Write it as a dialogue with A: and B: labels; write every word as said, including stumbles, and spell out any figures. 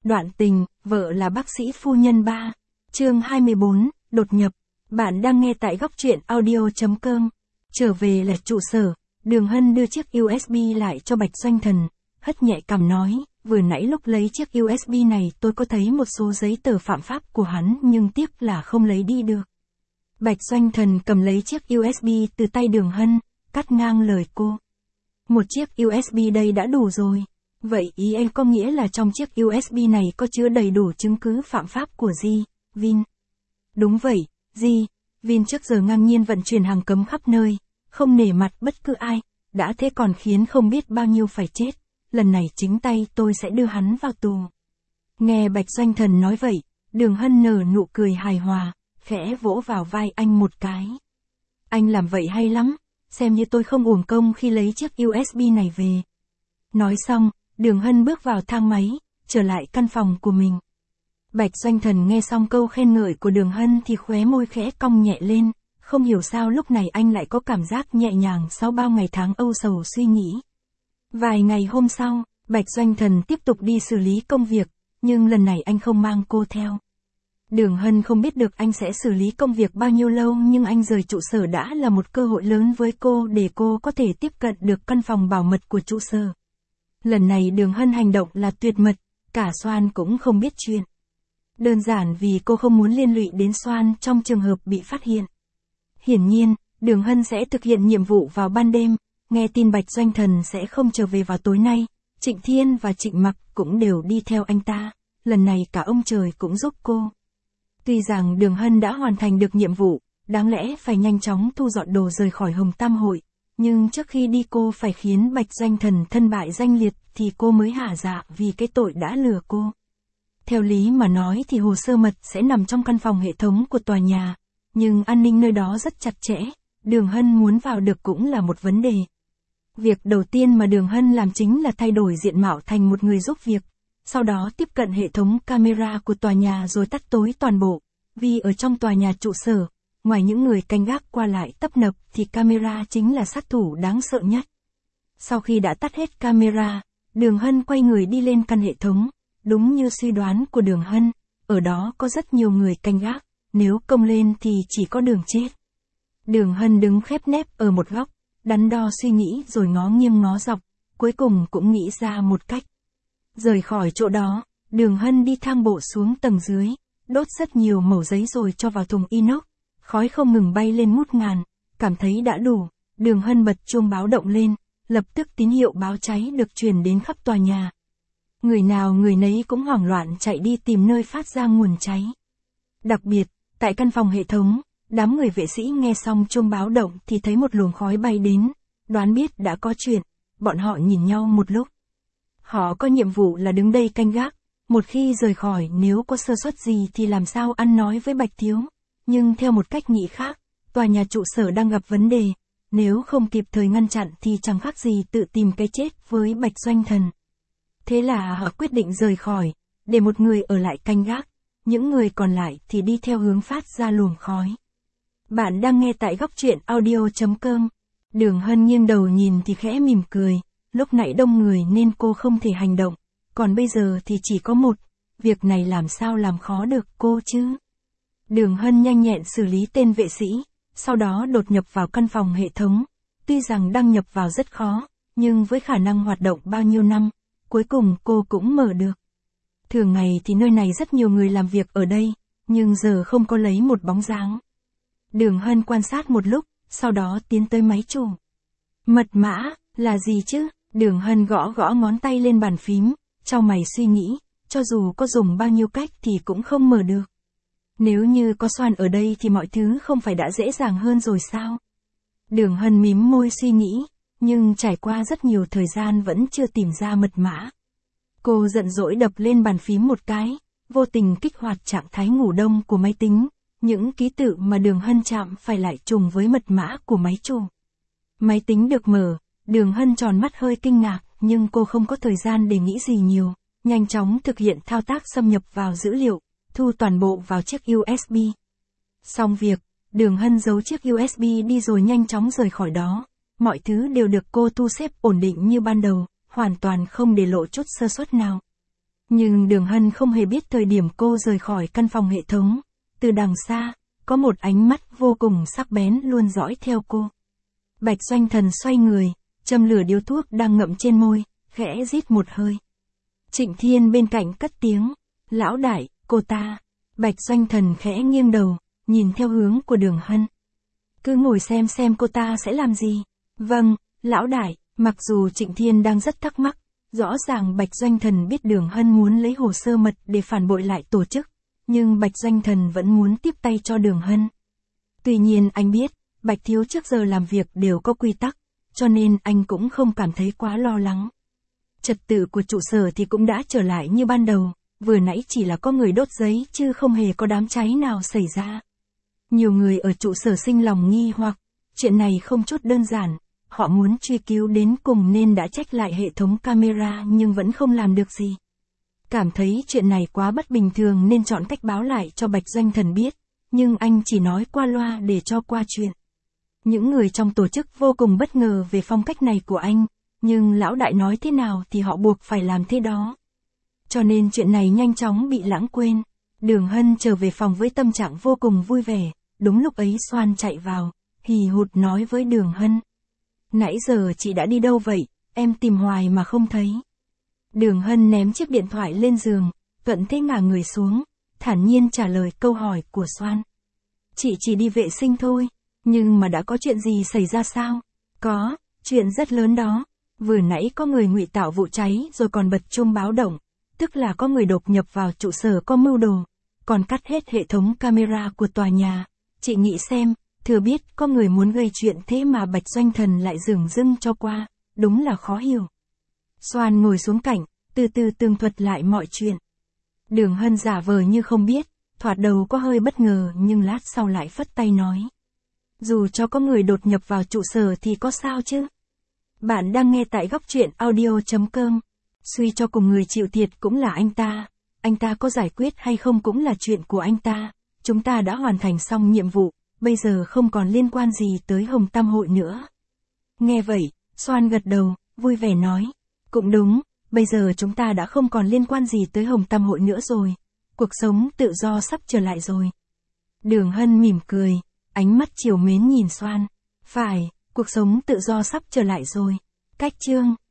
A: Đoạn tình, vợ là bác sĩ phu nhân ba. Chương hai mươi bốn, đột nhập. Bạn đang nghe tại góc truyện audio.com. Trở về là trụ sở, Đường Hân đưa chiếc u ét bê lại cho Bạch Doanh Thần, hất nhẹ cằm nói, vừa nãy lúc lấy chiếc u ét bê này tôi có thấy một số giấy tờ phạm pháp của hắn nhưng tiếc là không lấy đi được. Bạch Doanh Thần cầm lấy chiếc u ét bê từ tay Đường Hân, cắt ngang lời cô. Một chiếc u ét bê đây đã đủ rồi. Vậy ý em có nghĩa là trong chiếc u ét bê này có chứa đầy đủ chứng cứ phạm pháp của Di, Vin. Đúng vậy, Di, Vin trước giờ ngang nhiên vận chuyển hàng cấm khắp nơi, không nể mặt bất cứ ai, đã thế còn khiến không biết bao nhiêu phải chết, lần này chính tay tôi sẽ đưa hắn vào tù. Nghe Bạch Doanh Thần nói vậy, Đường Hân nở nụ cười hài hòa, khẽ vỗ vào vai anh một cái. Anh làm vậy hay lắm, xem như tôi không uổng công khi lấy chiếc u ét bê này về. Nói xong, Đường Hân bước vào thang máy, trở lại căn phòng của mình. Bạch Doanh Thần nghe xong câu khen ngợi của Đường Hân thì khóe môi khẽ cong nhẹ lên, không hiểu sao lúc này anh lại có cảm giác nhẹ nhàng sau bao ngày tháng âu sầu suy nghĩ. Vài ngày hôm sau, Bạch Doanh Thần tiếp tục đi xử lý công việc, nhưng lần này anh không mang cô theo. Đường Hân không biết được anh sẽ xử lý công việc bao nhiêu lâu nhưng anh rời trụ sở đã là một cơ hội lớn với cô để cô có thể tiếp cận được căn phòng bảo mật của trụ sở. Lần này Đường Hân hành động là tuyệt mật, cả Soan cũng không biết chuyện. Đơn giản vì cô không muốn liên lụy đến Soan trong trường hợp bị phát hiện. Hiển nhiên, Đường Hân sẽ thực hiện nhiệm vụ vào ban đêm, nghe tin Bạch Doanh Thần sẽ không trở về vào tối nay, Trịnh Thiên và Trịnh Mặc cũng đều đi theo anh ta, lần này cả ông trời cũng giúp cô. Tuy rằng Đường Hân đã hoàn thành được nhiệm vụ, đáng lẽ phải nhanh chóng thu dọn đồ rời khỏi Hồng Tam Hội, nhưng trước khi đi cô phải khiến Bạch Doanh Thần thân bại danh liệt thì cô mới hả dạ vì cái tội đã lừa cô. Theo lý mà nói thì hồ sơ mật sẽ nằm trong căn phòng hệ thống của tòa nhà, nhưng an ninh nơi đó rất chặt chẽ, Đường Hân muốn vào được cũng là một vấn đề. Việc đầu tiên mà Đường Hân làm chính là thay đổi diện mạo thành một người giúp việc, sau đó tiếp cận hệ thống camera của tòa nhà rồi tắt tối toàn bộ, vì ở trong tòa nhà trụ sở, ngoài những người canh gác qua lại tấp nập thì camera chính là sát thủ đáng sợ nhất. Sau khi đã tắt hết camera, Đường Hân quay người đi lên căn hệ thống, đúng như suy đoán của Đường Hân, ở đó có rất nhiều người canh gác, nếu công lên thì chỉ có đường chết. Đường Hân đứng khép nép ở một góc, đắn đo suy nghĩ rồi ngó nghiêng ngó dọc, cuối cùng cũng nghĩ ra một cách. Rời khỏi chỗ đó, Đường Hân đi thang bộ xuống tầng dưới, đốt rất nhiều mẩu giấy rồi cho vào thùng inox, khói không ngừng bay lên ngút ngàn, cảm thấy đã đủ, Đường Hân bật chuông báo động lên, lập tức tín hiệu báo cháy được truyền đến khắp tòa nhà. Người nào người nấy cũng hoảng loạn chạy đi tìm nơi phát ra nguồn cháy. Đặc biệt, tại căn phòng hệ thống, đám người vệ sĩ nghe xong chuông báo động thì thấy một luồng khói bay đến, đoán biết đã có chuyện, bọn họ nhìn nhau một lúc. Họ có nhiệm vụ là đứng đây canh gác, một khi rời khỏi nếu có sơ suất gì thì làm sao ăn nói với Bạch Thiếu, nhưng theo một cách nghĩ khác, tòa nhà trụ sở đang gặp vấn đề, nếu không kịp thời ngăn chặn thì chẳng khác gì tự tìm cái chết với Bạch Doanh Thần. Thế là họ quyết định rời khỏi, để một người ở lại canh gác, những người còn lại thì đi theo hướng phát ra luồng khói. Bạn đang nghe tại góc truyện audio.com. Đường Hân nghiêng đầu nhìn thì khẽ mỉm cười, lúc nãy đông người nên cô không thể hành động, còn bây giờ thì chỉ có một, việc này làm sao làm khó được cô chứ. Đường Hân nhanh nhẹn xử lý tên vệ sĩ, sau đó đột nhập vào căn phòng hệ thống, tuy rằng đăng nhập vào rất khó, nhưng với khả năng hoạt động bao nhiêu năm, cuối cùng cô cũng mở được. Thường ngày thì nơi này rất nhiều người làm việc ở đây, nhưng giờ không có lấy một bóng dáng. Đường Hân quan sát một lúc, sau đó tiến tới máy chủ. Mật mã, là gì chứ? Đường Hân gõ gõ ngón tay lên bàn phím, chau mày suy nghĩ, cho dù có dùng bao nhiêu cách thì cũng không mở được. Nếu như có Soan ở đây thì mọi thứ không phải đã dễ dàng hơn rồi sao? Đường Hân mím môi suy nghĩ, nhưng trải qua rất nhiều thời gian vẫn chưa tìm ra mật mã. Cô giận dỗi đập lên bàn phím một cái, vô tình kích hoạt trạng thái ngủ đông của máy tính, những ký tự mà Đường Hân chạm phải lại trùng với mật mã của máy chủ. Máy tính được mở, Đường Hân tròn mắt hơi kinh ngạc, nhưng cô không có thời gian để nghĩ gì nhiều, nhanh chóng thực hiện thao tác xâm nhập vào dữ liệu, thu toàn bộ vào chiếc u ét bê. Xong việc, Đường Hân giấu chiếc u ét bê đi rồi nhanh chóng rời khỏi đó, mọi thứ đều được cô thu xếp ổn định như ban đầu, hoàn toàn không để lộ chút sơ suất nào. Nhưng Đường Hân không hề biết thời điểm cô rời khỏi căn phòng hệ thống. Từ đằng xa, có một ánh mắt vô cùng sắc bén luôn dõi theo cô. Bạch Doanh Thần xoay người, châm lửa điếu thuốc đang ngậm trên môi, khẽ rít một hơi. Trịnh Thiên bên cạnh cất tiếng, lão đại, cô ta. Bạch Doanh Thần khẽ nghiêng đầu, nhìn theo hướng của Đường Hân. Cứ ngồi xem xem cô ta sẽ làm gì. Vâng, lão đại, mặc dù Trịnh Thiên đang rất thắc mắc, rõ ràng Bạch Doanh Thần biết Đường Hân muốn lấy hồ sơ mật để phản bội lại tổ chức, nhưng Bạch Doanh Thần vẫn muốn tiếp tay cho Đường Hân. Tuy nhiên anh biết, Bạch Thiếu trước giờ làm việc đều có quy tắc, cho nên anh cũng không cảm thấy quá lo lắng. Trật tự của trụ sở thì cũng đã trở lại như ban đầu, vừa nãy chỉ là có người đốt giấy chứ không hề có đám cháy nào xảy ra. Nhiều người ở trụ sở sinh lòng nghi hoặc, chuyện này không chút đơn giản, họ muốn truy cứu đến cùng nên đã check lại hệ thống camera nhưng vẫn không làm được gì. Cảm thấy chuyện này quá bất bình thường nên chọn cách báo lại cho Bạch Doanh Thần biết, nhưng anh chỉ nói qua loa để cho qua chuyện. Những người trong tổ chức vô cùng bất ngờ về phong cách này của anh, nhưng lão đại nói thế nào thì họ buộc phải làm thế đó. Cho nên chuyện này nhanh chóng bị lãng quên. Đường Hân trở về phòng với tâm trạng vô cùng vui vẻ, đúng lúc ấy Soan chạy vào, hì hụt nói với Đường Hân. Nãy giờ chị đã đi đâu vậy, em tìm hoài mà không thấy. Đường Hân ném chiếc điện thoại lên giường, thuận thế ngả người xuống, thản nhiên trả lời câu hỏi của Soan. Chị chỉ đi vệ sinh thôi, nhưng mà đã có chuyện gì xảy ra sao? Có, chuyện rất lớn đó. Vừa nãy có người ngụy tạo vụ cháy rồi còn bật chuông báo động, tức là có người đột nhập vào trụ sở có mưu đồ, còn cắt hết hệ thống camera của tòa nhà. Chị nghĩ xem, thừa biết có người muốn gây chuyện thế mà Bạch Doanh Thần lại dửng dưng cho qua, đúng là khó hiểu. Soan ngồi xuống cạnh, từ từ tường thuật lại mọi chuyện. Đường Hân giả vờ như không biết, thoạt đầu có hơi bất ngờ nhưng lát sau lại phất tay nói. Dù cho có người đột nhập vào trụ sở thì có sao chứ? Bạn đang nghe tại góc truyện audio chấm com. Suy cho cùng người chịu thiệt cũng là anh ta. Anh ta có giải quyết hay không cũng là chuyện của anh ta. Chúng ta đã hoàn thành xong nhiệm vụ, bây giờ không còn liên quan gì tới Hồng Tam Hội nữa. Nghe vậy, Soan gật đầu, vui vẻ nói. Cũng đúng, bây giờ chúng ta đã không còn liên quan gì tới Hồng Tam Hội nữa rồi. Cuộc sống tự do sắp trở lại rồi. Đường Hân mỉm cười, ánh mắt trìu mến nhìn Soan. Phải, cuộc sống tự do sắp trở lại rồi. Cách chương